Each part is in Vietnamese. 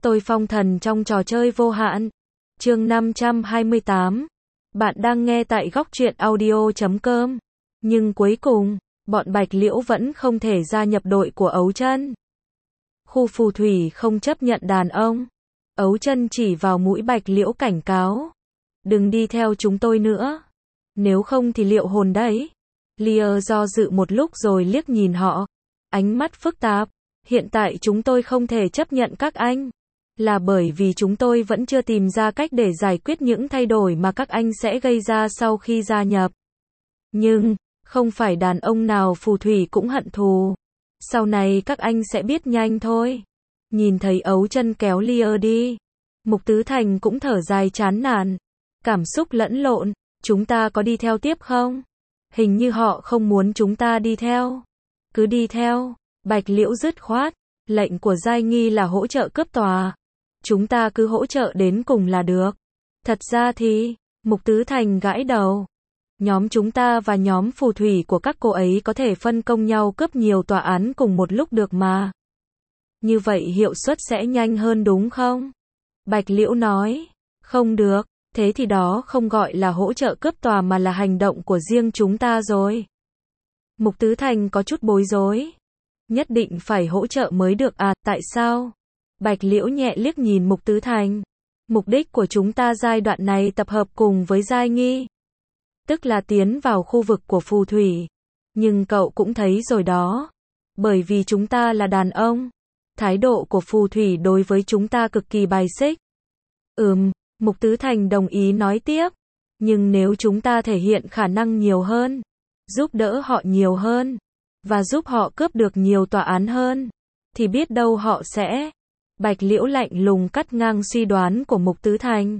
Tôi phong thần trong trò chơi vô hạn. Chương 528. Bạn đang nghe tại góc truyện audio.com. Nhưng cuối cùng, bọn Bạch Liễu vẫn không thể gia nhập đội của Ấu Chân. Khu phù thủy không chấp nhận đàn ông. Ấu Chân chỉ vào mũi Bạch Liễu cảnh cáo. Đừng đi theo chúng tôi nữa. Nếu không thì liệu hồn đấy. Lear do dự một lúc rồi liếc nhìn họ. Ánh mắt phức tạp. Hiện tại chúng tôi không thể chấp nhận các anh. Là bởi vì chúng tôi vẫn chưa tìm ra cách để giải quyết những thay đổi mà các anh sẽ gây ra sau khi gia nhập. Nhưng, không phải đàn ông nào phù thủy cũng hận thù. Sau này các anh sẽ biết nhanh thôi. Nhìn thấy Ấu Chân kéo Lear đi. Mục Tứ Thành cũng thở dài chán nản. Cảm xúc lẫn lộn, chúng ta có đi theo tiếp không? Hình như họ không muốn chúng ta đi theo. Cứ đi theo. Bạch Liễu dứt khoát. Lệnh của Giai Nghi là hỗ trợ cướp tòa. Chúng ta cứ hỗ trợ đến cùng là được. Thật ra thì, Mục Tứ Thành gãi đầu. Nhóm chúng ta và nhóm phù thủy của các cô ấy có thể phân công nhau cướp nhiều tòa án cùng một lúc được mà. Như vậy hiệu suất sẽ nhanh hơn đúng không? Bạch Liễu nói. Không được, thế thì đó không gọi là hỗ trợ cướp tòa mà là hành động của riêng chúng ta rồi. Mục Tứ Thành có chút bối rối. Nhất định phải hỗ trợ mới được à, tại sao? Bạch Liễu nhẹ liếc nhìn Mục Tứ Thành. Mục đích của chúng ta giai đoạn này tập hợp cùng với Giai Nghi. Tức là tiến vào khu vực của phù thủy. Nhưng cậu cũng thấy rồi đó. Bởi vì chúng ta là đàn ông. Thái độ của phù thủy đối với chúng ta cực kỳ bài xích. Mục Tứ Thành đồng ý nói tiếp. Nhưng nếu chúng ta thể hiện khả năng nhiều hơn, giúp đỡ họ nhiều hơn, và giúp họ cướp được nhiều tòa án hơn, thì biết đâu họ sẽ... Bạch Liễu lạnh lùng cắt ngang suy đoán của Mục Tứ Thành.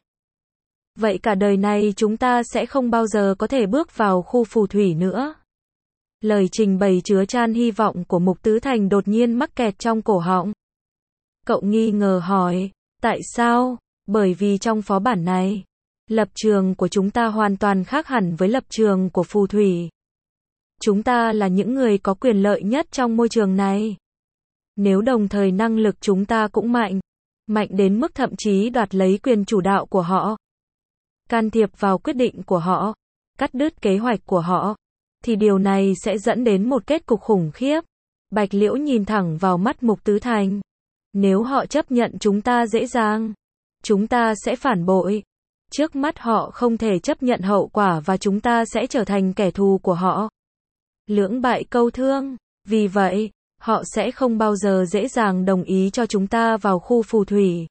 Vậy cả đời này chúng ta sẽ không bao giờ có thể bước vào khu phù thủy nữa. Lời trình bày chứa chan hy vọng của Mục Tứ Thành đột nhiên mắc kẹt trong cổ họng. Cậu nghi ngờ hỏi, tại sao? Bởi vì trong phó bản này, lập trường của chúng ta hoàn toàn khác hẳn với lập trường của phù thủy. Chúng ta là những người có quyền lợi nhất trong môi trường này. Nếu đồng thời năng lực chúng ta cũng mạnh đến mức thậm chí đoạt lấy quyền chủ đạo của họ, can thiệp vào quyết định của họ, cắt đứt kế hoạch của họ, thì điều này sẽ dẫn đến một kết cục khủng khiếp. Bạch Liễu nhìn thẳng vào mắt Mục Tứ Thành. Nếu họ chấp nhận chúng ta dễ dàng, chúng ta sẽ phản bội. Trước mắt họ không thể chấp nhận hậu quả và chúng ta sẽ trở thành kẻ thù của họ. Lưỡng bại câu thương. Vì vậy, họ sẽ không bao giờ dễ dàng đồng ý cho chúng ta vào khu phù thủy.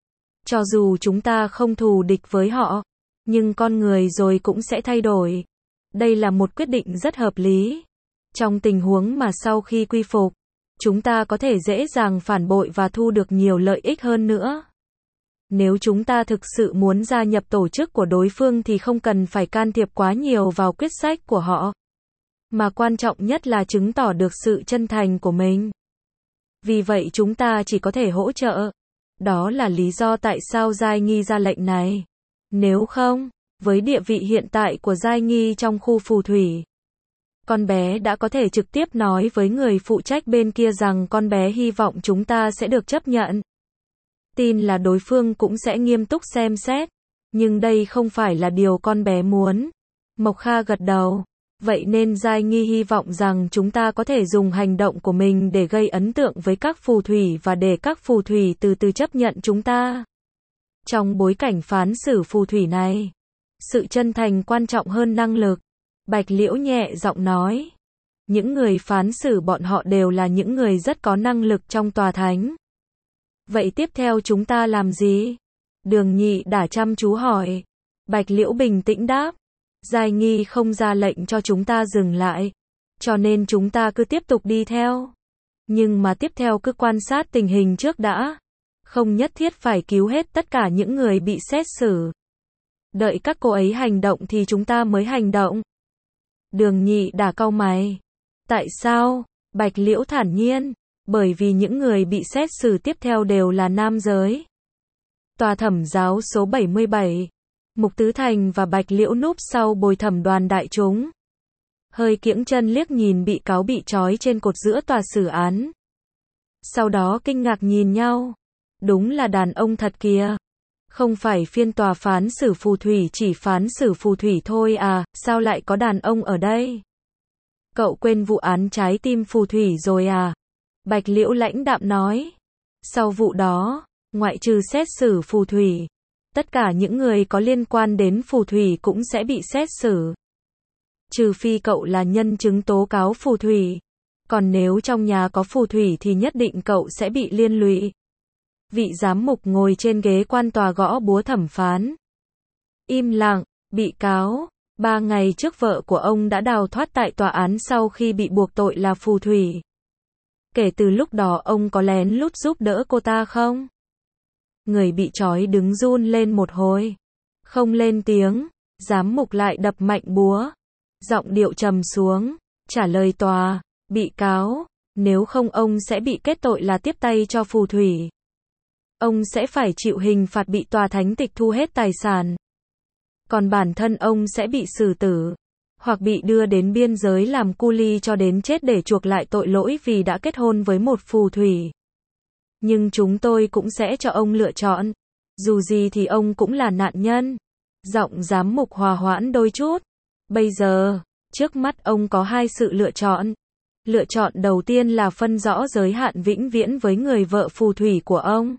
Cho dù chúng ta không thù địch với họ, nhưng con người rồi cũng sẽ thay đổi. Đây là một quyết định rất hợp lý. Trong tình huống mà sau khi quy phục, chúng ta có thể dễ dàng phản bội và thu được nhiều lợi ích hơn nữa. Nếu chúng ta thực sự muốn gia nhập tổ chức của đối phương thì không cần phải can thiệp quá nhiều vào quyết sách của họ. Mà quan trọng nhất là chứng tỏ được sự chân thành của mình. Vì vậy chúng ta chỉ có thể hỗ trợ. Đó là lý do tại sao Giai Nghi ra lệnh này. Nếu không, với địa vị hiện tại của Giai Nghi trong khu phù thủy, con bé đã có thể trực tiếp nói với người phụ trách bên kia rằng con bé hy vọng chúng ta sẽ được chấp nhận. Tin là đối phương cũng sẽ nghiêm túc xem xét. Nhưng đây không phải là điều con bé muốn. Mộc Kha gật đầu. Vậy nên Giai Nghi hy vọng rằng chúng ta có thể dùng hành động của mình để gây ấn tượng với các phù thủy và để các phù thủy từ từ chấp nhận chúng ta. Trong bối cảnh phán xử phù thủy này, sự chân thành quan trọng hơn năng lực. Bạch Liễu nhẹ giọng nói. Những người phán xử bọn họ đều là những người rất có năng lực trong tòa thánh. Vậy tiếp theo chúng ta làm gì? Đường Nhị Đả chăm chú hỏi. Bạch Liễu bình tĩnh đáp. Giai Nghi không ra lệnh cho chúng ta dừng lại, cho nên chúng ta cứ tiếp tục đi theo. Nhưng mà tiếp theo cứ quan sát tình hình trước đã. Không nhất thiết phải cứu hết tất cả những người bị xét xử. Đợi các cô ấy hành động thì chúng ta mới hành động. Đường Nhị Đả cau mày. Tại sao? Bạch Liễu thản nhiên. Bởi vì những người bị xét xử tiếp theo đều là nam giới. Tòa thẩm giáo số 77. Mục Tứ Thành và Bạch Liễu núp sau bồi thẩm đoàn đại chúng. Hơi kiễng chân liếc nhìn bị cáo bị trói trên cột giữa tòa xử án. Sau đó kinh ngạc nhìn nhau. Đúng là đàn ông thật kìa. Không phải phiên tòa phán xử phù thủy chỉ phán xử phù thủy thôi à, sao lại có đàn ông ở đây? Cậu quên vụ án trái tim phù thủy rồi à? Bạch Liễu lãnh đạm nói. Sau vụ đó, ngoại trừ xét xử phù thủy, tất cả những người có liên quan đến phù thủy cũng sẽ bị xét xử. Trừ phi cậu là nhân chứng tố cáo phù thủy. Còn nếu trong nhà có phù thủy thì nhất định cậu sẽ bị liên lụy. Vị giám mục ngồi trên ghế quan tòa gõ búa thẩm phán. Im lặng, bị cáo. 3 ngày trước vợ của ông đã đào thoát tại tòa án sau khi bị buộc tội là phù thủy. Kể từ lúc đó ông có lén lút giúp đỡ cô ta không? Người bị trói đứng run lên một hồi. Không lên tiếng, giám mục lại đập mạnh búa. Giọng điệu trầm xuống, trả lời tòa, bị cáo, nếu không ông sẽ bị kết tội là tiếp tay cho phù thủy. Ông sẽ phải chịu hình phạt bị tòa thánh tịch thu hết tài sản. Còn bản thân ông sẽ bị xử tử, hoặc bị đưa đến biên giới làm cu li cho đến chết để chuộc lại tội lỗi vì đã kết hôn với một phù thủy. Nhưng chúng tôi cũng sẽ cho ông lựa chọn. Dù gì thì ông cũng là nạn nhân. Giọng giám mục hòa hoãn đôi chút. Bây giờ, trước mắt ông có 2 sự lựa chọn. Lựa chọn đầu tiên là phân rõ giới hạn vĩnh viễn với người vợ phù thủy của ông.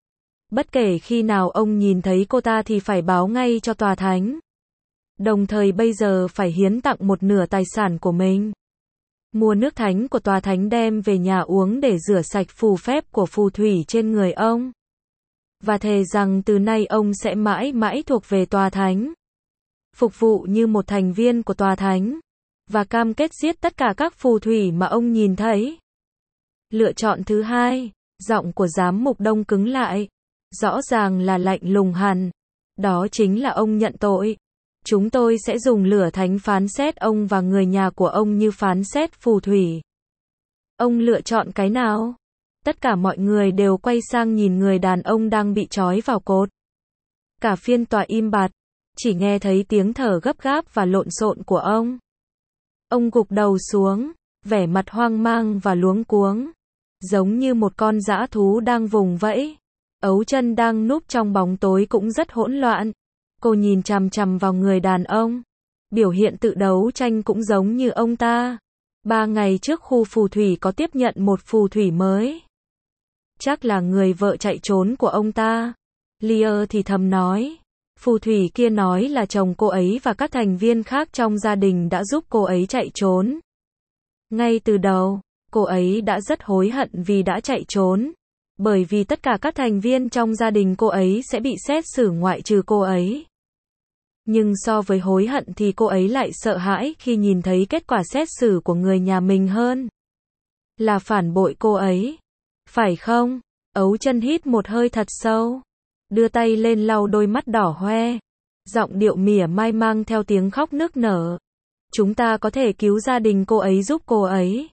Bất kể khi nào ông nhìn thấy cô ta thì phải báo ngay cho tòa thánh. Đồng thời bây giờ phải hiến tặng 1/2 tài sản của mình. Mua nước thánh của tòa thánh đem về nhà uống để rửa sạch phù phép của phù thủy trên người ông. Và thề rằng từ nay ông sẽ mãi mãi thuộc về tòa thánh. Phục vụ như một thành viên của tòa thánh. Và cam kết giết tất cả các phù thủy mà ông nhìn thấy. Lựa chọn thứ hai, giọng của giám mục đông cứng lại. Rõ ràng là lạnh lùng hẳn. Đó chính là ông nhận tội. Chúng tôi sẽ dùng lửa thánh phán xét ông và người nhà của ông như phán xét phù thủy. Ông lựa chọn cái nào? Tất cả mọi người đều quay sang nhìn người đàn ông đang bị trói vào cột. Cả phiên tòa im bặt, chỉ nghe thấy tiếng thở gấp gáp và lộn xộn của ông. Ông gục đầu xuống, vẻ mặt hoang mang và luống cuống, giống như một con dã thú đang vùng vẫy. Ấu Chân đang núp trong bóng tối cũng rất hỗn loạn. Cô nhìn chằm chằm vào người đàn ông. Biểu hiện tự đấu tranh cũng giống như ông ta. 3 ngày trước khu phù thủy có tiếp nhận một phù thủy mới. Chắc là người vợ chạy trốn của ông ta. Lear thì thầm nói. Phù thủy kia nói là chồng cô ấy và các thành viên khác trong gia đình đã giúp cô ấy chạy trốn. Ngay từ đầu, cô ấy đã rất hối hận vì đã chạy trốn. Bởi vì tất cả các thành viên trong gia đình cô ấy sẽ bị xét xử ngoại trừ cô ấy. Nhưng so với hối hận thì cô ấy lại sợ hãi khi nhìn thấy kết quả xét xử của người nhà mình hơn. Là phản bội cô ấy. Phải không? Ấu Chân hít một hơi thật sâu. Đưa tay lên lau đôi mắt đỏ hoe. Giọng điệu mỉa mai mang theo tiếng khóc nức nở. Chúng ta có thể cứu gia đình cô ấy giúp cô ấy.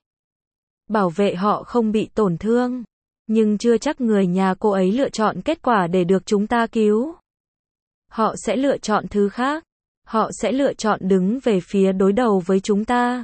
Bảo vệ họ không bị tổn thương. Nhưng chưa chắc người nhà cô ấy lựa chọn kết quả để được chúng ta cứu. Họ sẽ lựa chọn thứ khác. Họ sẽ lựa chọn đứng về phía đối đầu với chúng ta.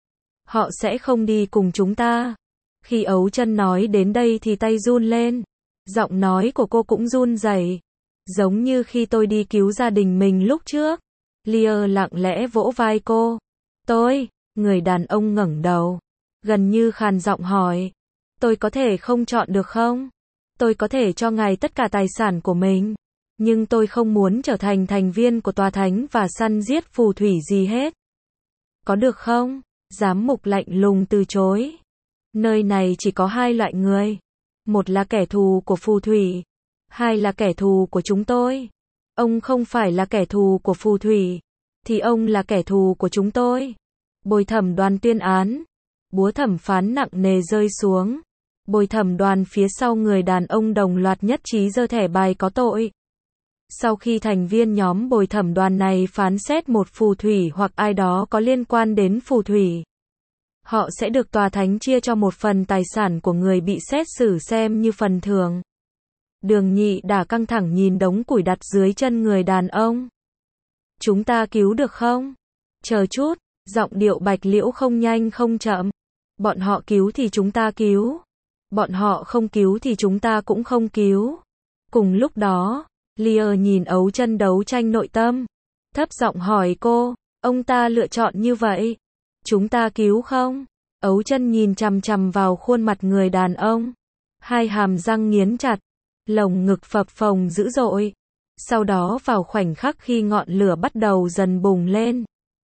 Họ sẽ không đi cùng chúng ta. Khi Ấu Chân nói đến đây thì tay run lên. Giọng nói của cô cũng run rẩy. Giống như khi tôi đi cứu gia đình mình lúc trước. Lear lặng lẽ vỗ vai cô. Người đàn ông ngẩng đầu. Gần như khàn giọng hỏi. Tôi có thể không chọn được không? Tôi có thể cho ngài tất cả tài sản của mình. Nhưng tôi không muốn trở thành thành viên của tòa thánh và săn giết phù thủy gì hết. Có được không? Giám mục lạnh lùng từ chối. Nơi này chỉ có 2 loại người. Một là kẻ thù của phù thủy. 2 là kẻ thù của chúng tôi. Ông không phải là kẻ thù của phù thủy. Thì ông là kẻ thù của chúng tôi. Bồi thẩm đoàn tuyên án. Búa thẩm phán nặng nề rơi xuống. Bồi thẩm đoàn phía sau người đàn ông đồng loạt nhất trí giơ thẻ bài có tội. Sau khi thành viên nhóm bồi thẩm đoàn này phán xét một phù thủy hoặc ai đó có liên quan đến phù thủy, họ sẽ được tòa thánh chia cho một phần tài sản của người bị xét xử xem như phần thưởng. Đường Nhị Đả căng thẳng nhìn đống củi đặt dưới chân người đàn ông. Chúng ta cứu được không? Chờ chút, giọng điệu Bạch Liễu không nhanh không chậm. Bọn họ cứu thì chúng ta cứu. Bọn họ không cứu thì chúng ta cũng không cứu. Cùng lúc đó, Lear nhìn Ấu Chân đấu tranh nội tâm. Thấp giọng hỏi cô, ông ta lựa chọn như vậy. Chúng ta cứu không? Ấu Chân nhìn chằm chằm vào khuôn mặt người đàn ông. Hai hàm răng nghiến chặt. Lồng ngực phập phồng dữ dội. Sau đó vào khoảnh khắc khi ngọn lửa bắt đầu dần bùng lên.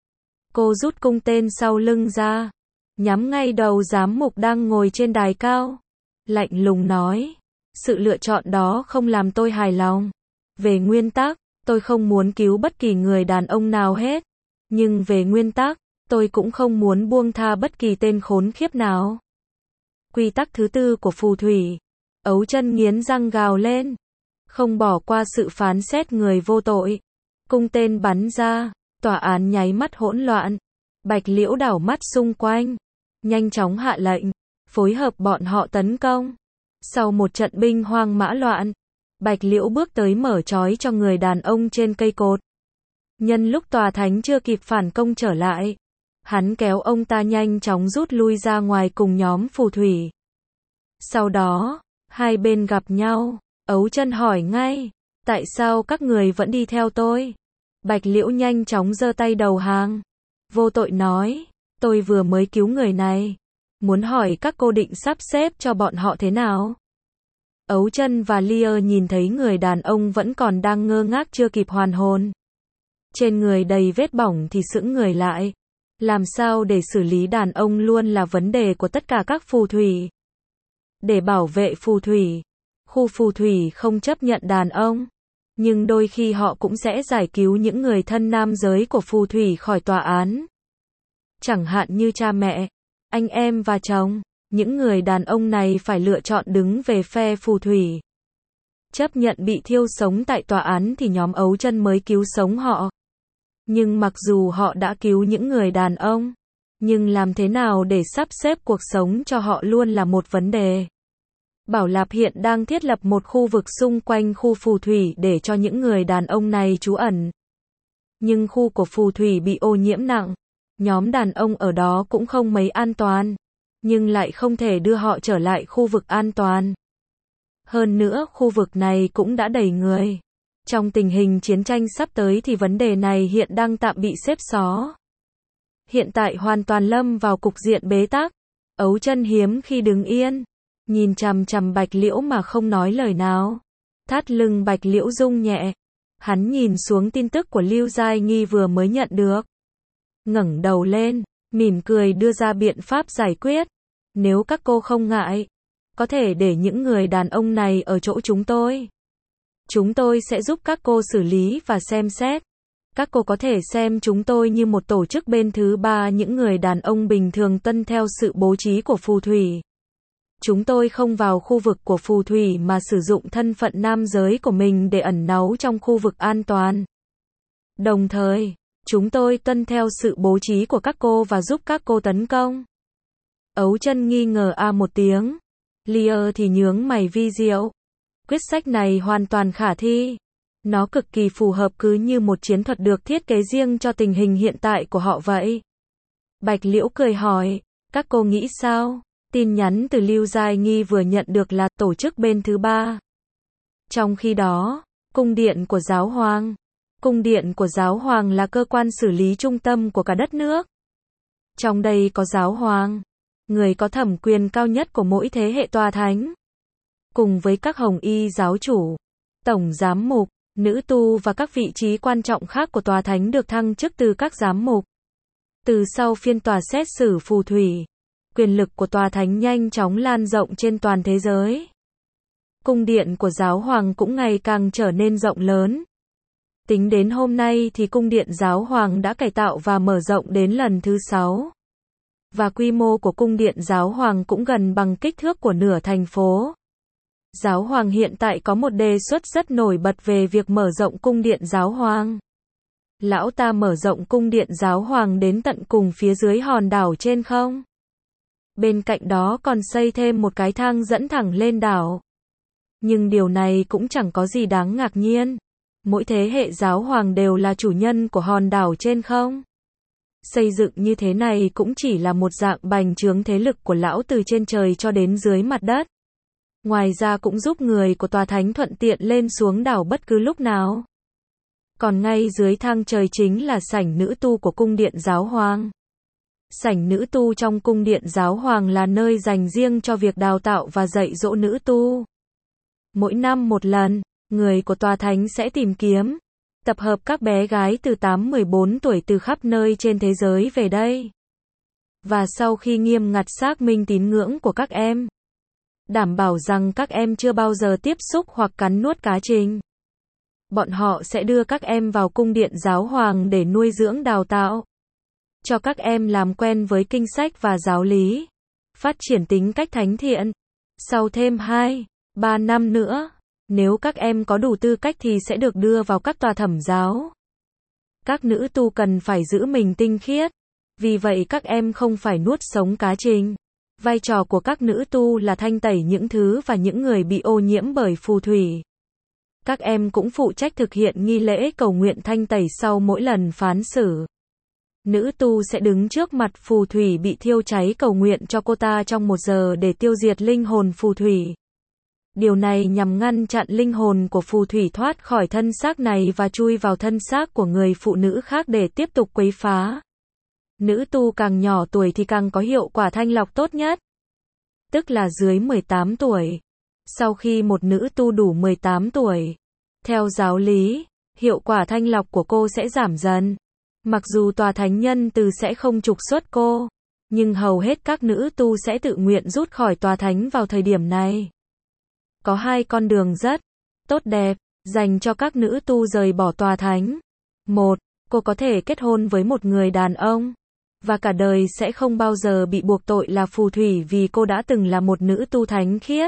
Cô rút cung tên sau lưng ra. Nhắm ngay đầu giám mục đang ngồi trên đài cao. Lạnh lùng nói. Sự lựa chọn đó không làm tôi hài lòng. Về nguyên tắc, tôi không muốn cứu bất kỳ người đàn ông nào hết. Nhưng về nguyên tắc, tôi cũng không muốn buông tha bất kỳ tên khốn khiếp nào. Quy tắc thứ 4 của phù thủy. Ấu Chân nghiến răng gào lên. Không bỏ qua sự phán xét người vô tội. Cung tên bắn ra, tòa án nháy mắt hỗn loạn. Bạch Liễu đảo mắt xung quanh. Nhanh chóng hạ lệnh, phối hợp bọn họ tấn công. Sau một trận binh hoang mã loạn, Bạch Liễu bước tới mở trói cho người đàn ông trên cây cột. Nhân lúc tòa thánh chưa kịp phản công trở lại, hắn kéo ông ta nhanh chóng rút lui ra ngoài cùng nhóm phù thủy. Sau đó, hai bên gặp nhau, Ấu Chân hỏi ngay, tại sao các người vẫn đi theo tôi? Bạch Liễu nhanh chóng giơ tay đầu hàng. Vô tội nói, tôi vừa mới cứu người này. Muốn hỏi các cô định sắp xếp cho bọn họ thế nào? Ấu Chân và Lear nhìn thấy người đàn ông vẫn còn đang ngơ ngác chưa kịp hoàn hồn. Trên người đầy vết bỏng thì sững người lại. Làm sao để xử lý đàn ông luôn là vấn đề của tất cả các phù thủy. Để bảo vệ phù thủy, khu phù thủy không chấp nhận đàn ông. Nhưng đôi khi họ cũng sẽ giải cứu những người thân nam giới của phù thủy khỏi tòa án. Chẳng hạn như cha mẹ, anh em và chồng. Những người đàn ông này phải lựa chọn đứng về phe phù thủy. Chấp nhận bị thiêu sống tại tòa án thì nhóm Ấu Chân mới cứu sống họ. Nhưng mặc dù họ đã cứu những người đàn ông, nhưng làm thế nào để sắp xếp cuộc sống cho họ luôn là một vấn đề. Bảo Lạp hiện đang thiết lập một khu vực xung quanh khu phù thủy để cho những người đàn ông này trú ẩn. Nhưng khu của phù thủy bị ô nhiễm nặng. Nhóm đàn ông ở đó cũng không mấy an toàn. Nhưng lại không thể đưa họ trở lại khu vực an toàn. Hơn nữa khu vực này cũng đã đầy người. Trong tình hình chiến tranh sắp tới thì vấn đề này hiện đang tạm bị xếp xó. Hiện tại hoàn toàn lâm vào cục diện bế tắc. Ấu Chân hiếm khi đứng yên. Nhìn chằm chằm Bạch Liễu mà không nói lời nào. Thắt lưng Bạch Liễu rung nhẹ. Hắn nhìn xuống tin tức của Lưu Giai Nghi vừa mới nhận được. Ngẩng đầu lên, mỉm cười đưa ra biện pháp giải quyết. Nếu các cô không ngại, có thể để những người đàn ông này ở chỗ chúng tôi. Chúng tôi sẽ giúp các cô xử lý và xem xét. Các cô có thể xem chúng tôi như một tổ chức bên thứ ba. Những người đàn ông bình thường tuân theo sự bố trí của phù thủy. Chúng tôi không vào khu vực của phù thủy mà sử dụng thân phận nam giới của mình để ẩn náu trong khu vực an toàn. Đồng thời, chúng tôi tuân theo sự bố trí của các cô và giúp các cô tấn công. Ấu Chân nghi ngờ một tiếng. Lear thì nhướng mày vi diệu. Quyết sách này hoàn toàn khả thi. Nó cực kỳ phù hợp cứ như một chiến thuật được thiết kế riêng cho tình hình hiện tại của họ vậy. Bạch Liễu cười hỏi, các cô nghĩ sao? Tin nhắn từ Lưu Giai Nghi vừa nhận được là tổ chức bên thứ ba. Trong khi đó, cung điện của giáo hoàng. Cung điện của giáo hoàng là cơ quan xử lý trung tâm của cả đất nước. Trong đây có giáo hoàng, người có thẩm quyền cao nhất của mỗi thế hệ tòa thánh. Cùng với các hồng y giáo chủ, tổng giám mục, nữ tu và các vị trí quan trọng khác của tòa thánh được thăng chức từ các giám mục. Từ sau phiên tòa xét xử phù thủy, quyền lực của tòa thánh nhanh chóng lan rộng trên toàn thế giới. Cung điện của giáo hoàng cũng ngày càng trở nên rộng lớn. Tính đến hôm nay thì cung điện giáo hoàng đã cải tạo và mở rộng đến lần thứ 6. Và quy mô của cung điện giáo hoàng cũng gần bằng kích thước của nửa thành phố. Giáo hoàng hiện tại có một đề xuất rất nổi bật về việc mở rộng cung điện giáo hoàng. Lão ta mở rộng cung điện giáo hoàng đến tận cùng phía dưới hòn đảo trên không? Bên cạnh đó còn xây thêm một cái thang dẫn thẳng lên đảo. Nhưng điều này cũng chẳng có gì đáng ngạc nhiên. Mỗi thế hệ giáo hoàng đều là chủ nhân của hòn đảo trên không. Xây dựng như thế này cũng chỉ là một dạng bành trướng thế lực của lão từ trên trời cho đến dưới mặt đất. Ngoài ra cũng giúp người của tòa thánh thuận tiện lên xuống đảo bất cứ lúc nào. Còn ngay dưới thang trời chính là sảnh nữ tu của cung điện giáo hoàng. Sảnh nữ tu trong cung điện giáo hoàng là nơi dành riêng cho việc đào tạo và dạy dỗ nữ tu. Mỗi năm một lần, người của tòa thánh sẽ tìm kiếm, tập hợp các bé gái từ 8-14 tuổi từ khắp nơi trên thế giới về đây. Và sau khi nghiêm ngặt xác minh tín ngưỡng của các em, đảm bảo rằng các em chưa bao giờ tiếp xúc hoặc cắn nuốt cá trình, bọn họ sẽ đưa các em vào cung điện giáo hoàng để nuôi dưỡng đào tạo, cho các em làm quen với kinh sách và giáo lý, phát triển tính cách thánh thiện. Sau thêm 2-3 năm nữa, nếu các em có đủ tư cách thì sẽ được đưa vào các tòa thẩm giáo. Các nữ tu cần phải giữ mình tinh khiết, vì vậy các em không phải nuốt sống cá trình. Vai trò của các nữ tu là thanh tẩy những thứ và những người bị ô nhiễm bởi phù thủy. Các em cũng phụ trách thực hiện nghi lễ cầu nguyện thanh tẩy sau mỗi lần phán xử. Nữ tu sẽ đứng trước mặt phù thủy bị thiêu cháy cầu nguyện cho cô ta trong 1 giờ để tiêu diệt linh hồn phù thủy. Điều này nhằm ngăn chặn linh hồn của phù thủy thoát khỏi thân xác này và chui vào thân xác của người phụ nữ khác để tiếp tục quấy phá. Nữ tu càng nhỏ tuổi thì càng có hiệu quả thanh lọc tốt nhất, tức là dưới 18 tuổi. Sau khi một nữ tu đủ 18 tuổi, theo giáo lý, hiệu quả thanh lọc của cô sẽ giảm dần. Mặc dù tòa thánh nhân từ sẽ không trục xuất cô, nhưng hầu hết các nữ tu sẽ tự nguyện rút khỏi tòa thánh vào thời điểm này. Có 2 con đường rất tốt đẹp dành cho các nữ tu rời bỏ tòa thánh. 1. Cô có thể kết hôn với một người đàn ông, và cả đời sẽ không bao giờ bị buộc tội là phù thủy vì cô đã từng là một nữ tu thánh khiết.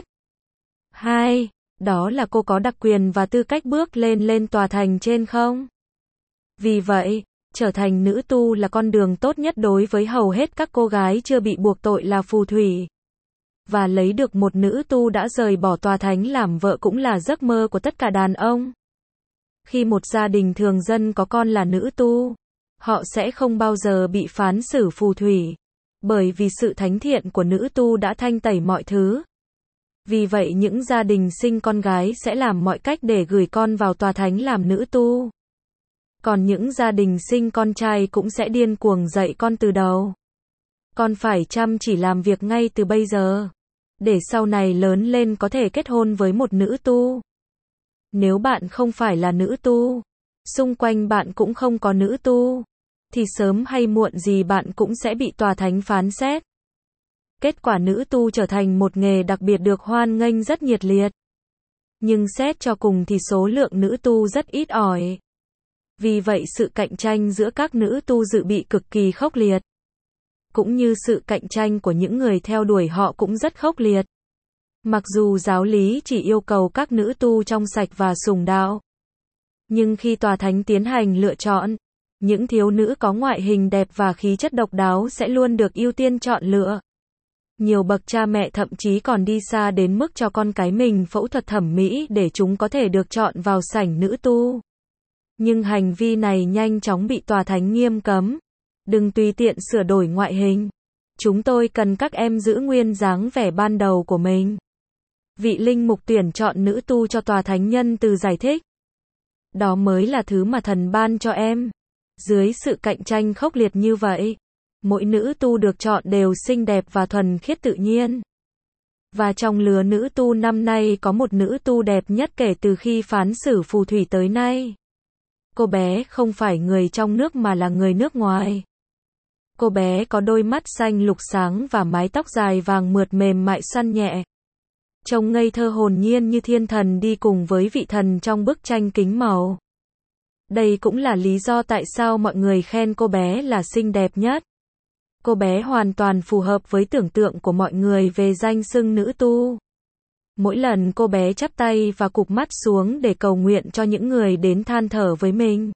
2. Đó là cô có đặc quyền và tư cách bước lên tòa thánh trên không. Vì vậy, trở thành nữ tu là con đường tốt nhất đối với hầu hết các cô gái chưa bị buộc tội là phù thủy. Và lấy được một nữ tu đã rời bỏ tòa thánh làm vợ cũng là giấc mơ của tất cả đàn ông. Khi một gia đình thường dân có con là nữ tu, họ sẽ không bao giờ bị phán xử phù thủy, bởi vì sự thánh thiện của nữ tu đã thanh tẩy mọi thứ. Vì vậy những gia đình sinh con gái sẽ làm mọi cách để gửi con vào tòa thánh làm nữ tu. Còn những gia đình sinh con trai cũng sẽ điên cuồng dạy con từ đầu. Con phải chăm chỉ làm việc ngay từ bây giờ, để sau này lớn lên có thể kết hôn với một nữ tu. Nếu bạn không phải là nữ tu, xung quanh bạn cũng không có nữ tu, thì sớm hay muộn gì bạn cũng sẽ bị tòa thánh phán xét. Kết quả nữ tu trở thành một nghề đặc biệt được hoan nghênh rất nhiệt liệt. Nhưng xét cho cùng thì số lượng nữ tu rất ít ỏi. Vì vậy sự cạnh tranh giữa các nữ tu dự bị cực kỳ khốc liệt. Cũng như sự cạnh tranh của những người theo đuổi họ cũng rất khốc liệt. Mặc dù giáo lý chỉ yêu cầu các nữ tu trong sạch và sùng đạo, nhưng khi tòa thánh tiến hành lựa chọn, những thiếu nữ có ngoại hình đẹp và khí chất độc đáo sẽ luôn được ưu tiên chọn lựa. Nhiều bậc cha mẹ thậm chí còn đi xa đến mức cho con cái mình phẫu thuật thẩm mỹ để chúng có thể được chọn vào sảnh nữ tu. Nhưng hành vi này nhanh chóng bị tòa thánh nghiêm cấm. Đừng tùy tiện sửa đổi ngoại hình. Chúng tôi cần các em giữ nguyên dáng vẻ ban đầu của mình. Vị linh mục tuyển chọn nữ tu cho tòa thánh nhân từ giải thích. Đó mới là thứ mà thần ban cho em. Dưới sự cạnh tranh khốc liệt như vậy, mỗi nữ tu được chọn đều xinh đẹp và thuần khiết tự nhiên. Và trong lứa nữ tu năm nay có một nữ tu đẹp nhất kể từ khi phán xử phù thủy tới nay. Cô bé không phải người trong nước mà là người nước ngoài. Cô bé có đôi mắt xanh lục sáng và mái tóc dài vàng mượt mềm mại xoăn nhẹ. Trông ngây thơ hồn nhiên như thiên thần đi cùng với vị thần trong bức tranh kính màu. Đây cũng là lý do tại sao mọi người khen cô bé là xinh đẹp nhất. Cô bé hoàn toàn phù hợp với tưởng tượng của mọi người về danh xưng nữ tu. Mỗi lần cô bé chắp tay và cụp mắt xuống để cầu nguyện cho những người đến than thở với mình,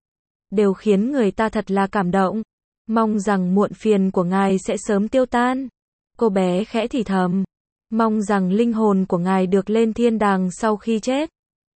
đều khiến người ta thật là cảm động. Mong rằng muộn phiền của ngài sẽ sớm tiêu tan. Cô bé khẽ thì thầm. Mong rằng linh hồn của ngài được lên thiên đàng sau khi chết.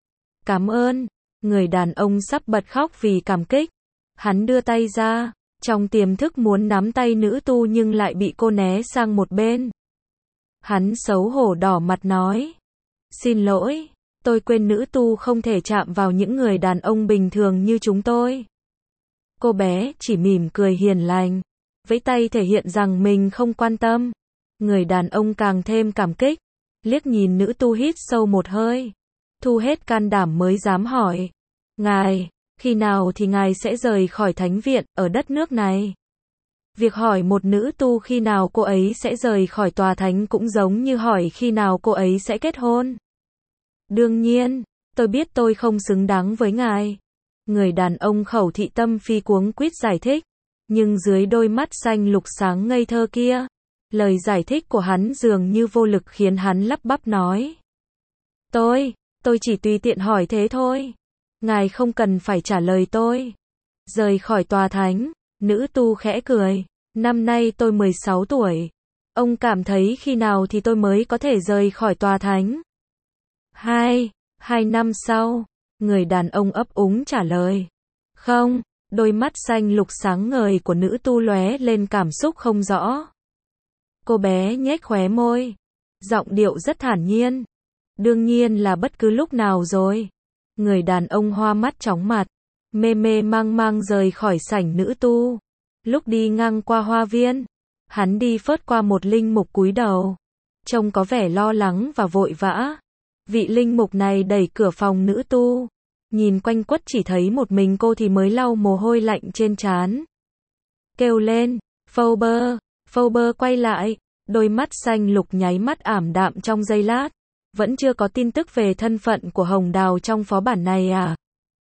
Cảm ơn. Người đàn ông sắp bật khóc vì cảm kích. Hắn đưa tay ra, trong tiềm thức muốn nắm tay nữ tu nhưng lại bị cô né sang một bên. Hắn xấu hổ đỏ mặt nói. Xin lỗi, tôi quên nữ tu không thể chạm vào những người đàn ông bình thường như chúng tôi. Cô bé chỉ mỉm cười hiền lành, vẫy tay thể hiện rằng mình không quan tâm. Người đàn ông càng thêm cảm kích, liếc nhìn nữ tu hít sâu một hơi, thu hết can đảm mới dám hỏi. Ngài, khi nào thì ngài sẽ rời khỏi thánh viện ở đất nước này? Việc hỏi một nữ tu khi nào cô ấy sẽ rời khỏi tòa thánh cũng giống như hỏi khi nào cô ấy sẽ kết hôn. Đương nhiên, tôi biết tôi không xứng đáng với ngài. Người đàn ông khẩu thị tâm phi cuống quýt giải thích, nhưng dưới đôi mắt xanh lục sáng ngây thơ kia, lời giải thích của hắn dường như vô lực khiến hắn lắp bắp nói. Tôi chỉ tùy tiện hỏi thế thôi. Ngài không cần phải trả lời tôi. Rời khỏi tòa thánh, nữ tu khẽ cười. Năm nay tôi 16 tuổi. Ông cảm thấy khi nào thì tôi mới có thể rời khỏi tòa thánh? 2 năm sau, người đàn ông ấp úng trả lời. Không, đôi mắt xanh lục sáng ngời của nữ tu lóe lên cảm xúc không rõ. Cô bé nhếch khóe môi, giọng điệu rất thản nhiên. Đương nhiên là bất cứ lúc nào rồi. Người đàn ông hoa mắt chóng mặt, mê mê mang mang rời khỏi sảnh nữ tu. Lúc đi ngang qua hoa viên, hắn đi phớt qua một linh mục cúi đầu, trông có vẻ lo lắng và vội vã. Vị linh mục này đẩy cửa phòng nữ tu, nhìn quanh quất chỉ thấy một mình cô thì mới lau mồ hôi lạnh trên trán. Kêu lên, Fauber quay lại, đôi mắt xanh lục nháy mắt ảm đạm trong giây lát. Vẫn chưa có tin tức về thân phận của Hồng Đào trong phó bản này à?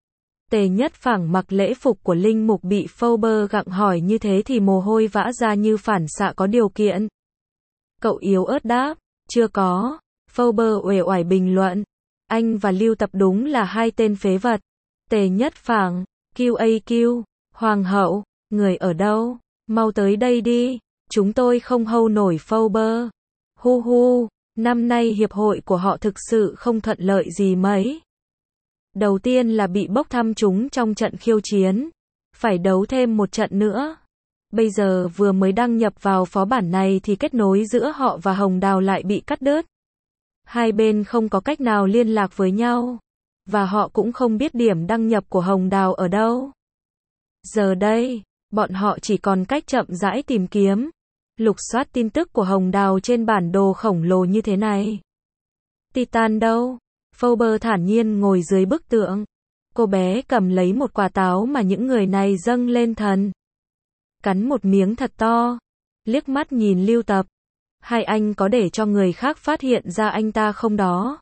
Tề Nhất Phảng mặc lễ phục của linh mục bị Fauber gặng hỏi như thế thì mồ hôi vã ra như phản xạ có điều kiện. Cậu yếu ớt đáp, chưa có. Fauber uể oải bình luận, anh và Lưu Tập đúng là hai tên phế vật. Tề Nhất Phảng, QAQ, Hoàng hậu, người ở đâu? Mau tới đây đi, chúng tôi không hâu nổi Fauber. Hu hu, năm nay hiệp hội của họ thực sự không thuận lợi gì mấy. Đầu tiên là bị bốc thăm chúng trong trận khiêu chiến, phải đấu thêm một trận nữa. Bây giờ vừa mới đăng nhập vào phó bản này thì kết nối giữa họ và Hồng Đào lại bị cắt đứt. Hai bên không có cách nào liên lạc với nhau, và họ cũng không biết điểm đăng nhập của Hồng Đào ở đâu. Giờ đây, bọn họ chỉ còn cách chậm rãi tìm kiếm, lục soát tin tức của Hồng Đào trên bản đồ khổng lồ như thế này. Titan đâu? Fauber thản nhiên ngồi dưới bức tượng. Cô bé cầm lấy một quả táo mà những người này dâng lên thần. Cắn một miếng thật to, liếc mắt nhìn Lưu Tập. Hai anh có để cho người khác phát hiện ra anh ta không đó?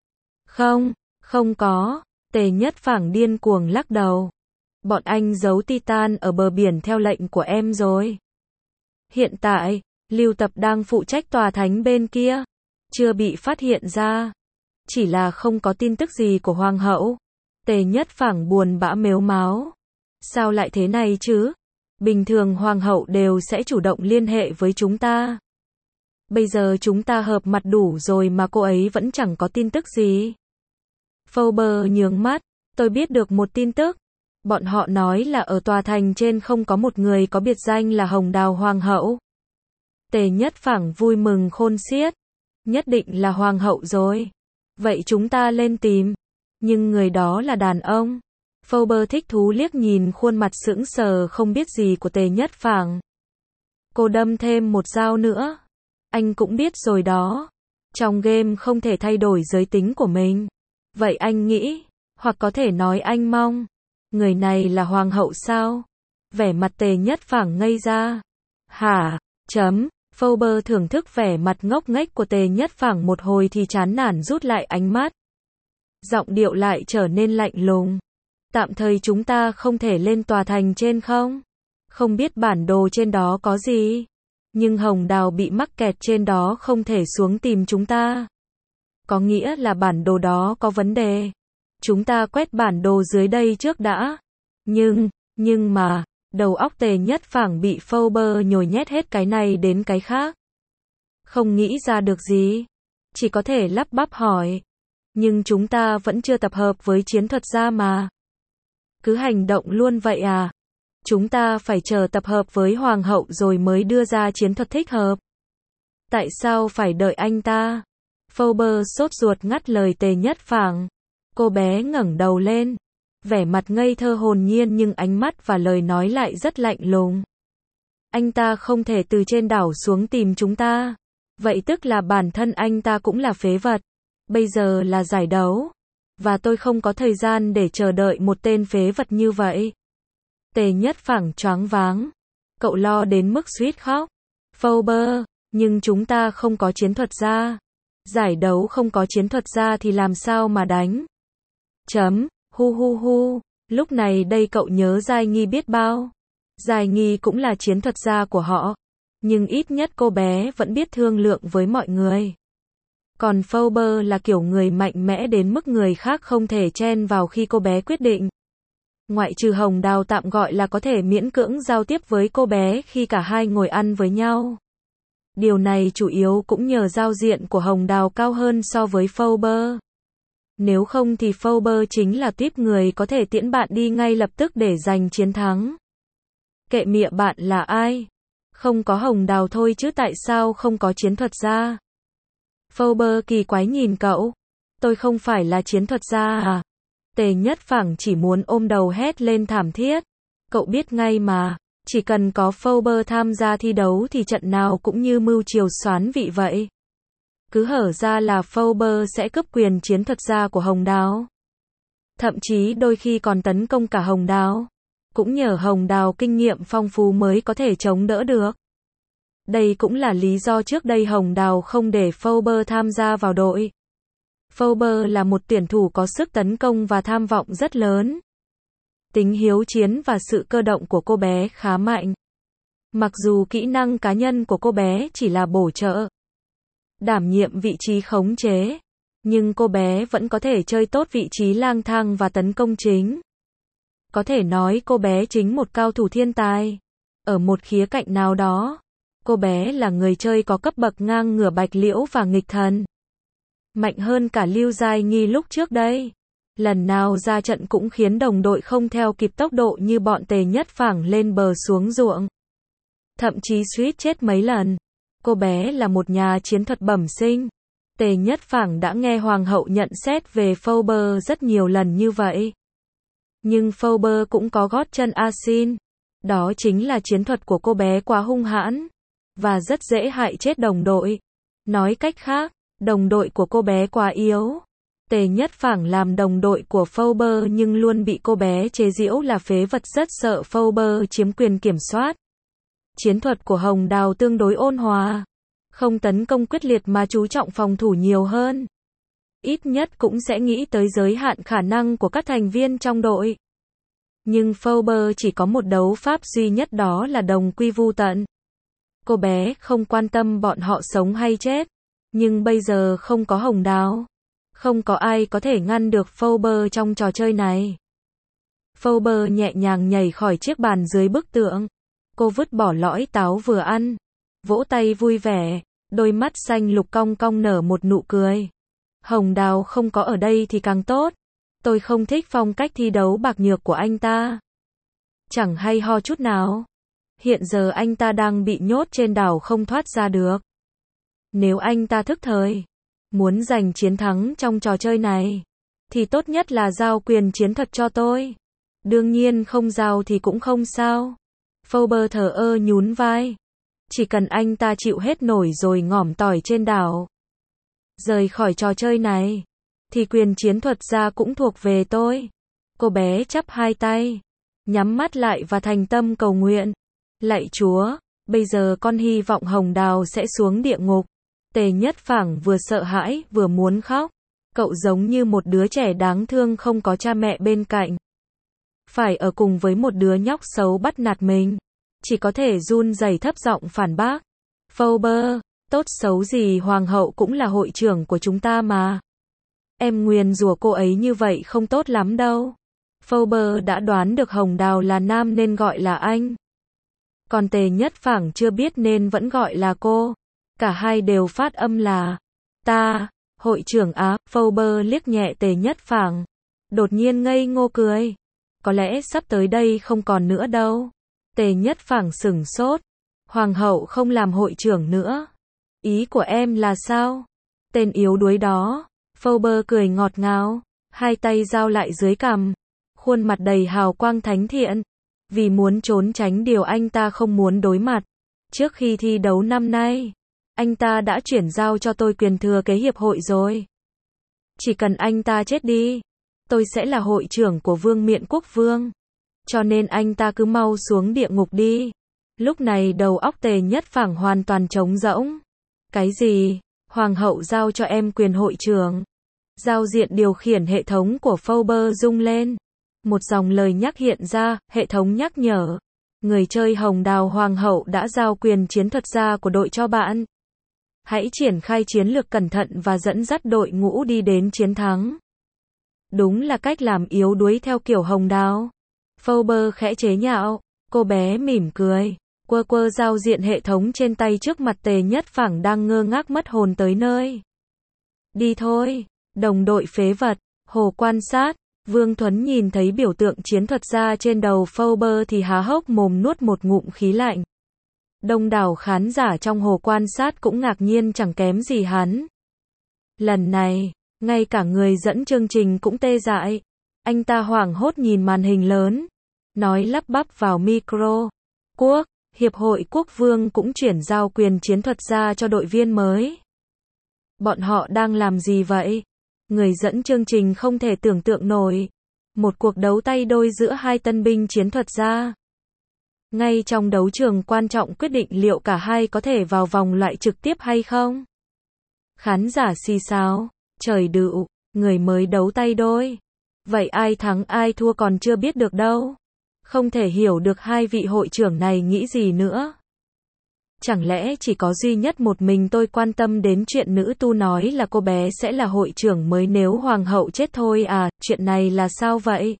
Không có. Tề Nhất Phảng điên cuồng lắc đầu. Bọn anh giấu Titan ở bờ biển theo lệnh của em rồi. Hiện tại, Lưu Tập đang phụ trách tòa thánh bên kia. Chưa bị phát hiện ra. Chỉ là không có tin tức gì của Hoàng hậu. Tề Nhất Phảng buồn bã mếu máo. Sao lại thế này chứ? Bình thường Hoàng hậu đều sẽ chủ động liên hệ với chúng ta. Bây giờ chúng ta hợp mặt đủ rồi mà cô ấy vẫn chẳng có tin tức gì. Fauber nhướng mắt. Tôi biết được một tin tức. Bọn họ nói là ở tòa thành trên không có một người có biệt danh là Hồng Đào Hoàng hậu. Tề Nhất Phảng vui mừng khôn xiết. Nhất định là Hoàng hậu rồi. Vậy chúng ta lên tìm. Nhưng người đó là đàn ông. Fauber thích thú liếc nhìn khuôn mặt sững sờ không biết gì của Tề Nhất Phảng. Cô đâm thêm một dao nữa. Anh cũng biết rồi đó. Trong game không thể thay đổi giới tính của mình. Vậy anh nghĩ, hoặc có thể nói anh mong, người này là Hoàng hậu sao? Vẻ mặt Tề Nhất Phảng ngây ra. Hả? Fauber thưởng thức vẻ mặt ngốc nghếch của Tề Nhất Phảng một hồi thì chán nản rút lại ánh mắt. Giọng điệu lại trở nên lạnh lùng. Tạm thời chúng ta không thể lên tòa thành trên không? Không biết bản đồ trên đó có gì. Nhưng Hồng Đào bị mắc kẹt trên đó không thể xuống tìm chúng ta. Có nghĩa là bản đồ đó có vấn đề. Chúng ta quét bản đồ dưới đây trước đã. Nhưng mà, đầu óc Tề Nhất Phảng bị Fauber nhồi nhét hết cái này đến cái khác. Không nghĩ ra được gì. Chỉ có thể lắp bắp hỏi. Nhưng chúng ta vẫn chưa tập hợp với chiến thuật gia mà. Cứ hành động luôn vậy à? Chúng ta phải chờ tập hợp với Hoàng hậu rồi mới đưa ra chiến thuật thích hợp. Tại sao phải đợi anh ta? Phoebe sốt ruột ngắt lời Tề Nhất Phảng. Cô bé ngẩng đầu lên, vẻ mặt ngây thơ hồn nhiên nhưng ánh mắt và lời nói lại rất lạnh lùng. Anh ta không thể từ trên đảo xuống tìm chúng ta. Vậy tức là bản thân anh ta cũng là phế vật. Bây giờ là giải đấu. Và tôi không có thời gian để chờ đợi một tên phế vật như vậy. Tề Nhất Phảng choáng váng. Cậu lo đến mức suýt khóc. Phoebe, nhưng chúng ta không có chiến thuật gia. Giải đấu không có chiến thuật gia thì làm sao mà đánh? Hu hu hu. Lúc này đây cậu nhớ Giai Nghi biết bao. Giai Nghi cũng là chiến thuật gia của họ. Nhưng ít nhất cô bé vẫn biết thương lượng với mọi người. Còn Phoebe là kiểu người mạnh mẽ đến mức người khác không thể chen vào khi cô bé quyết định. Ngoại trừ Hồng Đào tạm gọi là có thể miễn cưỡng giao tiếp với cô bé khi cả hai ngồi ăn với nhau. Điều này chủ yếu cũng nhờ giao diện của Hồng Đào cao hơn so với Phoebe. Nếu không thì Phoebe chính là tuýp người có thể tiễn bạn đi ngay lập tức để giành chiến thắng. Kệ mịa bạn là ai? Không có Hồng Đào thôi chứ tại sao không có chiến thuật gia? Phoebe kỳ quái nhìn cậu. Tôi không phải là chiến thuật gia à? Tề Nhất Phảng chỉ muốn ôm đầu hét lên thảm thiết. Cậu biết ngay mà, chỉ cần có Phoebe tham gia thi đấu thì trận nào cũng như mưu triều xoán vị vậy. Cứ hở ra là Phoebe sẽ cướp quyền chiến thuật gia của Hồng Đào. Thậm chí đôi khi còn tấn công cả Hồng Đào. Cũng nhờ Hồng Đào kinh nghiệm phong phú mới có thể chống đỡ được. Đây cũng là lý do trước đây Hồng Đào không để Phoebe tham gia vào đội. Phoebe là một tuyển thủ có sức tấn công và tham vọng rất lớn. Tính hiếu chiến và sự cơ động của cô bé khá mạnh. Mặc dù kỹ năng cá nhân của cô bé chỉ là bổ trợ, đảm nhiệm vị trí khống chế, nhưng cô bé vẫn có thể chơi tốt vị trí lang thang và tấn công chính. Có thể nói cô bé chính một cao thủ thiên tài. Ở một khía cạnh nào đó, cô bé là người chơi có cấp bậc ngang ngửa Bạch Liễu và Nghịch Thần. Mạnh hơn cả Lưu Giai Nghi lúc trước đây. Lần nào ra trận cũng khiến đồng đội không theo kịp tốc độ như bọn Tề Nhất Phảng lên bờ xuống ruộng. Thậm chí suýt chết mấy lần. Cô bé là một nhà chiến thuật bẩm sinh. Tề Nhất Phảng đã nghe Hoàng hậu nhận xét về Phoebe rất nhiều lần như vậy. Nhưng Phoebe cũng có gót chân asin. Đó chính là chiến thuật của cô bé quá hung hãn. Và rất dễ hại chết đồng đội. Nói cách khác, đồng đội của cô bé quá yếu. Tề Nhất Phảng làm đồng đội của Phoebe nhưng luôn bị cô bé chế giễu là phế vật, rất sợ Phoebe chiếm quyền kiểm soát. Chiến thuật của Hồng Đào tương đối ôn hòa. Không tấn công quyết liệt mà chú trọng phòng thủ nhiều hơn. Ít nhất cũng sẽ nghĩ tới giới hạn khả năng của các thành viên trong đội. Nhưng Phoebe chỉ có một đấu pháp duy nhất, đó là đồng quy vu tận. Cô bé không quan tâm bọn họ sống hay chết. Nhưng bây giờ không có Hồng Đào. Không có ai có thể ngăn được Phoebe trong trò chơi này. Phoebe nhẹ nhàng nhảy khỏi chiếc bàn dưới bức tượng. Cô vứt bỏ lõi táo vừa ăn. Vỗ tay vui vẻ. Đôi mắt xanh lục cong cong nở một nụ cười. Hồng Đào không có ở đây thì càng tốt. Tôi không thích phong cách thi đấu bạc nhược của anh ta. Chẳng hay ho chút nào. Hiện giờ anh ta đang bị nhốt trên đảo không thoát ra được. Nếu anh ta thức thời, muốn giành chiến thắng trong trò chơi này, thì tốt nhất là giao quyền chiến thuật cho tôi. Đương nhiên không giao thì cũng không sao. Phoebe thờ ơ nhún vai. Chỉ cần anh ta chịu hết nổi rồi ngỏm tỏi trên đảo, rời khỏi trò chơi này, thì quyền chiến thuật gia cũng thuộc về tôi. Cô bé chắp hai tay, nhắm mắt lại và thành tâm cầu nguyện. Lạy Chúa, bây giờ con hy vọng Hồng Đào sẽ xuống địa ngục. Tề Nhất Phảng vừa sợ hãi vừa muốn khóc. Cậu giống như một đứa trẻ đáng thương không có cha mẹ bên cạnh. Phải ở cùng với một đứa nhóc xấu bắt nạt mình. Chỉ có thể run rẩy thấp giọng phản bác. Phoebe, tốt xấu gì Hoàng hậu cũng là hội trưởng của chúng ta mà. Em nguyền rủa cô ấy như vậy không tốt lắm đâu. Phoebe đã đoán được Hồng Đào là nam nên gọi là anh. Còn Tề Nhất Phảng chưa biết nên vẫn gọi là cô. Cả hai đều phát âm là ta. Hội trưởng á. Phoebe liếc nhẹ Tề Nhất Phảng. Đột nhiên ngây ngô cười. Có lẽ sắp tới đây không còn nữa đâu. Tề Nhất Phảng sửng sốt. Hoàng hậu không làm hội trưởng nữa. Ý của em là sao? Tên yếu đuối đó. Phoebe cười ngọt ngào, hai tay giao lại dưới cằm, khuôn mặt đầy hào quang thánh thiện. Vì muốn trốn tránh điều anh ta không muốn đối mặt. Trước khi thi đấu năm nay, anh ta đã chuyển giao cho tôi quyền thừa kế hiệp hội rồi. Chỉ cần anh ta chết đi, tôi sẽ là hội trưởng của Vương miện quốc vương. Cho nên anh ta cứ mau xuống địa ngục đi. Lúc này đầu óc Tề Nhất Phảng hoàn toàn trống rỗng. Cái gì? Hoàng hậu giao cho em quyền hội trưởng. Giao diện điều khiển hệ thống của Phoebe rung lên. Một dòng lời nhắc hiện ra, hệ thống nhắc nhở. Người chơi Hồng Đào Hoàng hậu đã giao quyền chiến thuật gia của đội cho bạn. Hãy triển khai chiến lược cẩn thận và dẫn dắt đội ngũ đi đến chiến thắng. Đúng là cách làm yếu đuối theo kiểu Hồng Đào. Phoebe khẽ chế nhạo, cô bé mỉm cười, quơ quơ giao diện hệ thống trên tay trước mặt Tề Nhất Phảng đang ngơ ngác mất hồn tới nơi. Đi thôi, đồng đội phế vật. Hồ quan sát, Vương Thuấn nhìn thấy biểu tượng chiến thuật gia trên đầu Phoebe thì há hốc mồm nuốt một ngụm khí lạnh. Đông đảo khán giả trong hồ quan sát cũng ngạc nhiên chẳng kém gì hắn. Lần này, ngay cả người dẫn chương trình cũng tê dại. Anh ta hoảng hốt nhìn màn hình lớn, nói lắp bắp vào micro. Hiệp hội quốc vương cũng chuyển giao quyền chiến thuật gia cho đội viên mới. Bọn họ đang làm gì vậy? Người dẫn chương trình không thể tưởng tượng nổi. Một cuộc đấu tay đôi giữa hai tân binh chiến thuật gia. Ngay trong đấu trường quan trọng quyết định liệu cả hai có thể vào vòng loại trực tiếp hay không. Khán giả xì xào, trời đựu, người mới đấu tay đôi. Vậy ai thắng ai thua còn chưa biết được đâu. Không thể hiểu được hai vị hội trưởng này nghĩ gì nữa. Chẳng lẽ chỉ có duy nhất một mình tôi quan tâm đến chuyện nữ tu nói là cô bé sẽ là hội trưởng mới nếu hoàng hậu chết thôi à, chuyện này là sao vậy?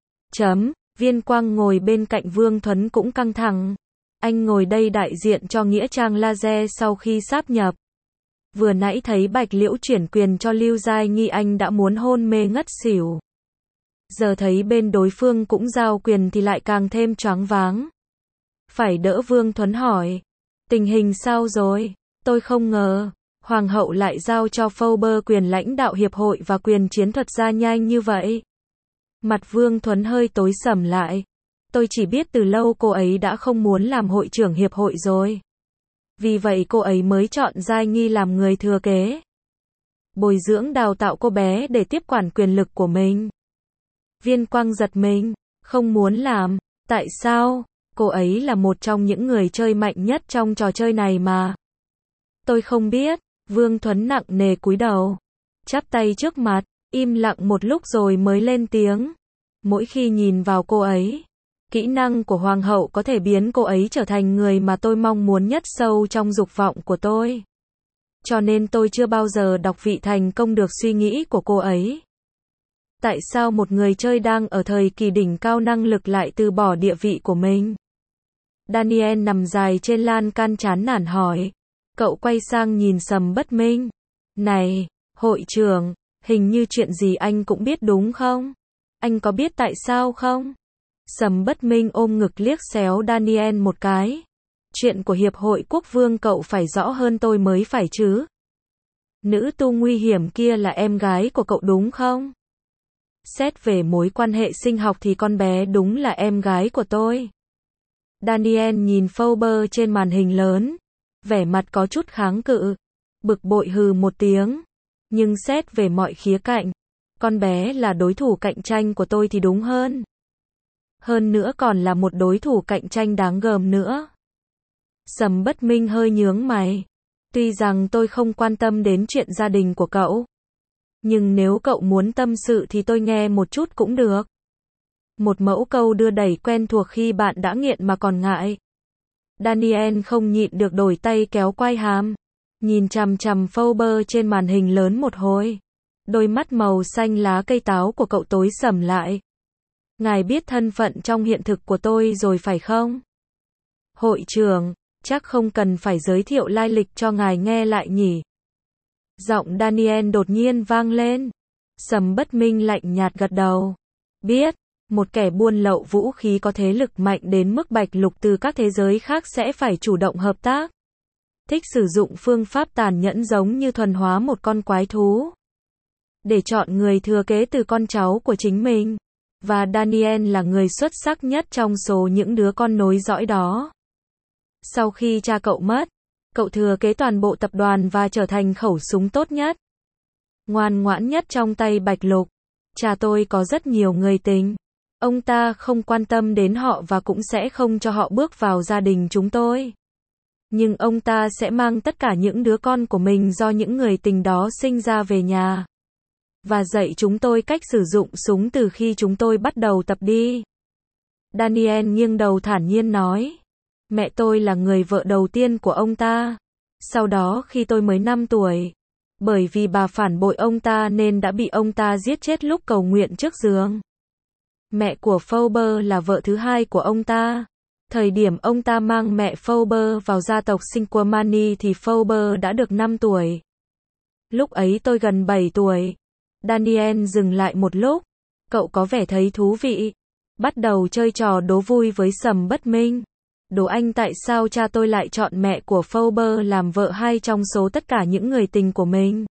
Viên Quang ngồi bên cạnh Vương Thuấn cũng căng thẳng. Anh ngồi đây đại diện cho Nghĩa Trang Laser sau khi sáp nhập. Vừa nãy thấy Bạch Liễu chuyển quyền cho Lưu Giai Nghi anh đã muốn hôn mê ngất xỉu. Giờ thấy bên đối phương cũng giao quyền thì lại càng thêm choáng váng. Phải đỡ Vương Thuấn hỏi. Tình hình sao rồi? Tôi không ngờ. Hoàng hậu lại giao cho Phoebe quyền lãnh đạo hiệp hội và quyền chiến thuật gia nhanh như vậy. Mặt Vương Thuấn hơi tối sầm lại. Tôi chỉ biết từ lâu cô ấy đã không muốn làm hội trưởng hiệp hội rồi. Vì vậy cô ấy mới chọn Giai Nghi làm người thừa kế. Bồi dưỡng đào tạo cô bé để tiếp quản quyền lực của mình. Viên Quang giật mình, không muốn làm. Tại sao? Cô ấy là một trong những người chơi mạnh nhất trong trò chơi này mà. Tôi không biết. Vương Thuấn nặng nề cúi đầu, chắp tay trước mặt, im lặng một lúc rồi mới lên tiếng. Mỗi khi nhìn vào cô ấy, kỹ năng của hoàng hậu có thể biến cô ấy trở thành người mà tôi mong muốn nhất sâu trong dục vọng của tôi. Cho nên tôi chưa bao giờ đọc vị thành công được suy nghĩ của cô ấy. Tại sao một người chơi đang ở thời kỳ đỉnh cao năng lực lại từ bỏ địa vị của mình? Daniel nằm dài trên lan can chán nản hỏi. Cậu quay sang nhìn Sầm Bất Minh. Này, hội trưởng, hình như chuyện gì anh cũng biết đúng không? Anh có biết tại sao không? Sầm Bất Minh ôm ngực liếc xéo Daniel một cái. Chuyện của hiệp hội quốc vương cậu phải rõ hơn tôi mới phải chứ. Nữ tu nguy hiểm kia là em gái của cậu đúng không? Xét về mối quan hệ sinh học thì con bé đúng là em gái của tôi. Daniel nhìn Phoebe trên màn hình lớn, vẻ mặt có chút kháng cự, bực bội hừ một tiếng. Nhưng xét về mọi khía cạnh, con bé là đối thủ cạnh tranh của tôi thì đúng hơn. Hơn nữa còn là một đối thủ cạnh tranh đáng gờm nữa. Sầm Bất Minh hơi nhướng mày. Tuy rằng tôi không quan tâm đến chuyện gia đình của cậu, nhưng nếu cậu muốn tâm sự thì tôi nghe một chút cũng được. Một mẫu câu đưa đẩy quen thuộc khi bạn đã nghiện mà còn ngại. Daniel không nhịn được đổi tay kéo quai hàm, nhìn chằm chằm Phoebe trên màn hình lớn một hồi. Đôi mắt màu xanh lá cây táo của cậu tối sầm lại. Ngài biết thân phận trong hiện thực của tôi rồi phải không? Hội trưởng, chắc không cần phải giới thiệu lai lịch cho ngài nghe lại nhỉ? Giọng Daniel đột nhiên vang lên. Sầm Bất Minh lạnh nhạt gật đầu. Biết, một kẻ buôn lậu vũ khí có thế lực mạnh đến mức bạch lục từ các thế giới khác sẽ phải chủ động hợp tác. thích sử dụng phương pháp tàn nhẫn giống như thuần hóa một con quái thú để chọn người thừa kế từ con cháu của chính mình. Và Daniel là người xuất sắc nhất trong số những đứa con nối dõi đó. Sau khi cha cậu mất, cậu thừa kế toàn bộ tập đoàn và trở thành khẩu súng tốt nhất, ngoan ngoãn nhất trong tay Bạch Lục. Cha tôi có rất nhiều người tình. Ông ta không quan tâm đến họ và cũng sẽ không cho họ bước vào gia đình chúng tôi. Nhưng ông ta sẽ mang tất cả những đứa con của mình do những người tình đó sinh ra về nhà. Và dạy chúng tôi cách sử dụng súng từ khi chúng tôi bắt đầu tập đi. Daniel nghiêng đầu thản nhiên nói. Mẹ tôi là người vợ đầu tiên của ông ta. Sau đó khi tôi mới 5 tuổi. Bởi vì bà phản bội ông ta nên đã bị ông ta giết chết lúc cầu nguyện trước giường. Mẹ của Fauber là vợ thứ hai của ông ta. Thời điểm ông ta mang mẹ Fauber vào gia tộc Cinquemani thì Fauber đã được 5 tuổi. Lúc ấy tôi gần 7 tuổi. Daniel dừng lại một lúc. Cậu có vẻ thấy thú vị. Bắt đầu chơi trò đố vui với Sầm Bất Minh. Đố anh tại sao cha tôi lại chọn mẹ của Fauber làm vợ hai trong số tất cả những người tình của mình.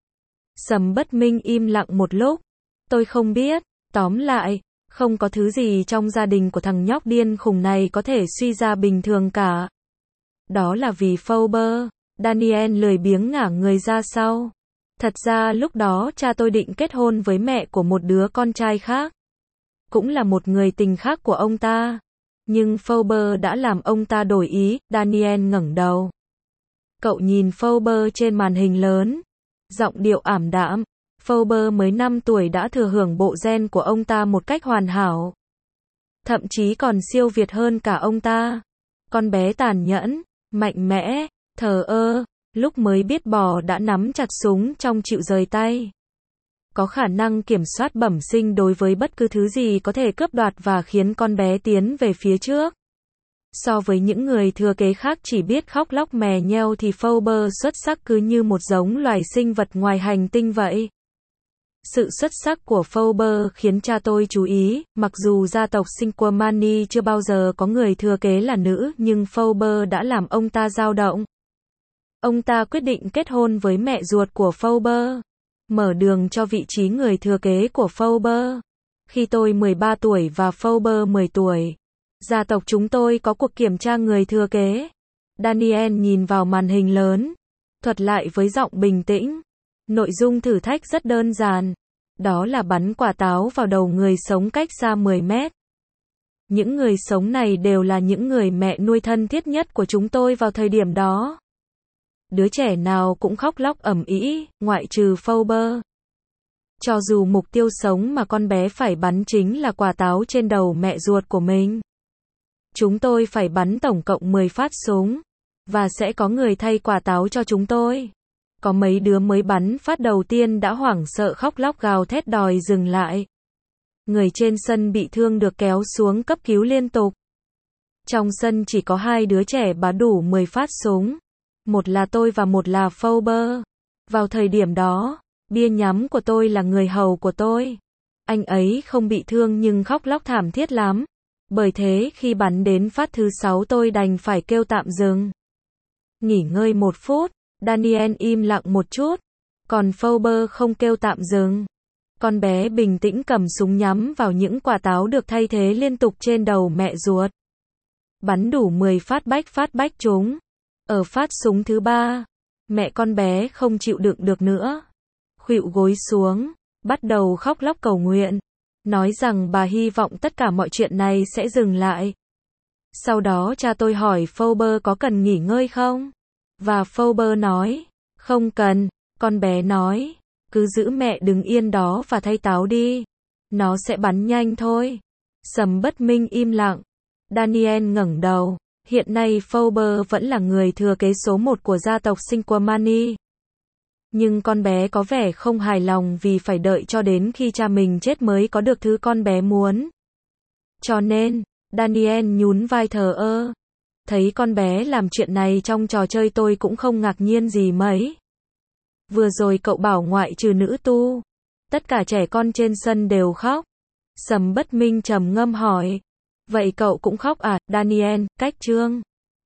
Sầm Bất Minh im lặng một lúc. Tôi không biết. Tóm lại, không có thứ gì trong gia đình của thằng nhóc điên khùng này có thể suy ra bình thường cả. Đó là vì Fauber. Daniel lười biếng ngả người ra sau. Thật ra lúc đó cha tôi định kết hôn với mẹ của một đứa con trai khác. Cũng là một người tình khác của ông ta. Nhưng Fauber đã làm ông ta đổi ý. Daniel ngẩng đầu. Cậu nhìn Fauber trên màn hình lớn. Giọng điệu ảm đạm. Fauber mới 5 tuổi đã thừa hưởng bộ gen của ông ta một cách hoàn hảo. Thậm chí còn siêu việt hơn cả ông ta. Con bé tàn nhẫn, mạnh mẽ, thờ ơ, lúc mới biết bò đã nắm chặt súng trong chịu rời tay. Có khả năng kiểm soát bẩm sinh đối với bất cứ thứ gì có thể cướp đoạt và khiến con bé tiến về phía trước. So với những người thừa kế khác chỉ biết khóc lóc mè nheo thì Fauber xuất sắc cứ như một giống loài sinh vật ngoài hành tinh vậy. Sự xuất sắc của Fauber khiến cha tôi chú ý, mặc dù gia tộc Cinquemani chưa bao giờ có người thừa kế là nữ nhưng Fauber đã làm ông ta dao động. Ông ta quyết định kết hôn với mẹ ruột của Fauber, mở đường cho vị trí người thừa kế của Fauber. Khi tôi 13 tuổi và Fauber 10 tuổi, gia tộc chúng tôi có cuộc kiểm tra người thừa kế. Daniel nhìn vào màn hình lớn, thuật lại với giọng bình tĩnh. Nội dung thử thách rất đơn giản. Đó là bắn quả táo vào đầu người sống cách xa 10 mét. Những người sống này đều là những người mẹ nuôi thân thiết nhất của chúng tôi vào thời điểm đó. Đứa trẻ nào cũng khóc lóc ầm ĩ, ngoại trừ Fauber. Cho dù mục tiêu sống mà con bé phải bắn chính là quả táo trên đầu mẹ ruột của mình. Chúng tôi phải bắn tổng cộng 10 phát súng. Và sẽ có người thay quả táo cho chúng tôi. Có mấy đứa mới bắn phát đầu tiên đã hoảng sợ khóc lóc gào thét đòi dừng lại. Người trên sân bị thương được kéo xuống cấp cứu liên tục. Trong sân chỉ có 2 đứa trẻ bắn đủ 10 phát súng. Một là tôi và một là Fauber. Vào thời điểm đó, bia nhắm của tôi là người hầu của tôi. Anh ấy không bị thương nhưng khóc lóc thảm thiết lắm. Bởi thế khi bắn đến phát thứ 6 tôi đành phải kêu tạm dừng. Nghỉ ngơi 1 phút. Daniel im lặng một chút. Còn Fauber không kêu tạm dừng. Con bé bình tĩnh cầm súng nhắm vào những quả táo được thay thế liên tục trên đầu mẹ ruột. Bắn đủ 10 phát bách trúng. Ở phát súng thứ 3, mẹ con bé không chịu đựng được nữa. Khuỵu gối xuống, bắt đầu khóc lóc cầu nguyện. Nói rằng bà hy vọng tất cả mọi chuyện này sẽ dừng lại. Sau đó cha tôi hỏi Fauber có cần nghỉ ngơi không? Và Fauber nói, không cần. Con bé nói, cứ giữ mẹ đứng yên đó và thay táo đi. Nó sẽ bắn nhanh thôi. Sầm Bất Minh im lặng. Daniel ngẩng đầu. Hiện nay Fauber vẫn là người thừa kế số 1 của gia tộc Cinquemani. Nhưng con bé có vẻ không hài lòng vì phải đợi cho đến khi cha mình chết mới có được thứ con bé muốn. Cho nên, Daniel nhún vai thờ ơ. Thấy con bé làm chuyện này trong trò chơi tôi cũng không ngạc nhiên gì mấy. Vừa rồi cậu bảo ngoại trừ nữ tu, tất cả trẻ con trên sân đều khóc. Sầm Bất Minh trầm ngâm hỏi. Vậy cậu cũng khóc à? Daniel, cách chương